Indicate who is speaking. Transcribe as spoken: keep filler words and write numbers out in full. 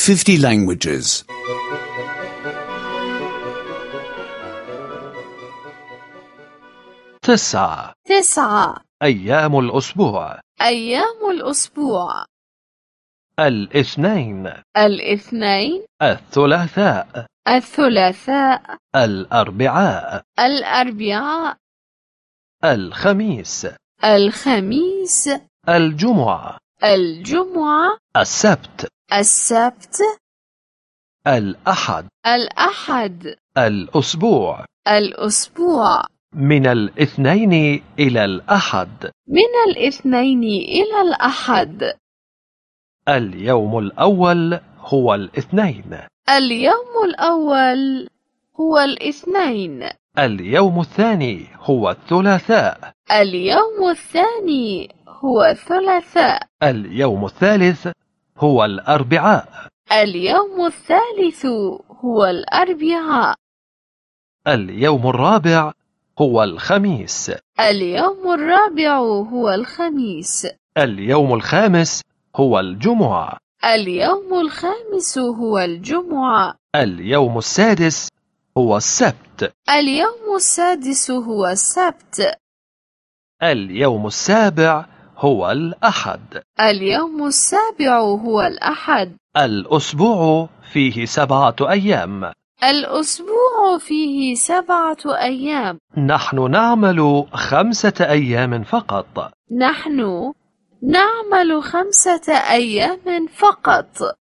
Speaker 1: fifty languages.
Speaker 2: تسعة.
Speaker 3: تسعة.
Speaker 2: أيام الأسبوع.
Speaker 3: أيام الأسبوع:
Speaker 2: الاثنين،
Speaker 3: الاثنين،
Speaker 2: الثلاثاء،
Speaker 3: الثلاثاء،
Speaker 2: الأربعاء،
Speaker 3: الأربعاء،
Speaker 2: الخميس،
Speaker 3: الخميس،
Speaker 2: الجمعة،
Speaker 3: الجمعة،
Speaker 2: السبت،
Speaker 3: السبت،
Speaker 2: الأحد.
Speaker 3: الأحد.
Speaker 2: الأسبوع
Speaker 3: الأسبوع:
Speaker 2: من الاثنين إلى الأحد.
Speaker 3: من الاثنين إلى الأحد.
Speaker 2: اليوم الأول هو الاثنين.
Speaker 3: اليوم الأول هو الاثنين.
Speaker 2: اليوم الثاني هو الثلاثاء.
Speaker 3: اليوم الثاني هو الثلاثاء.
Speaker 2: اليوم الثالث هو الأربعاء.
Speaker 3: اليوم الثالث هو الأربعاء.
Speaker 2: اليوم الرابع هو الخميس.
Speaker 3: اليوم الرابع هو الخميس.
Speaker 2: اليوم الخامس هو الجمعة.
Speaker 3: اليوم الخامس هو الجمعة.
Speaker 2: اليوم السادس هو السبت.
Speaker 3: اليوم السادس هو السبت.
Speaker 2: اليوم السابع هو الأحد.
Speaker 3: اليوم السابع هو الأحد.
Speaker 2: الأسبوع فيه سبعة أيام.
Speaker 3: الأسبوع فيه سبعة أيام.
Speaker 2: نحن نعمل خمسة أيام فقط.
Speaker 3: نحن نعمل خمسة أيام فقط.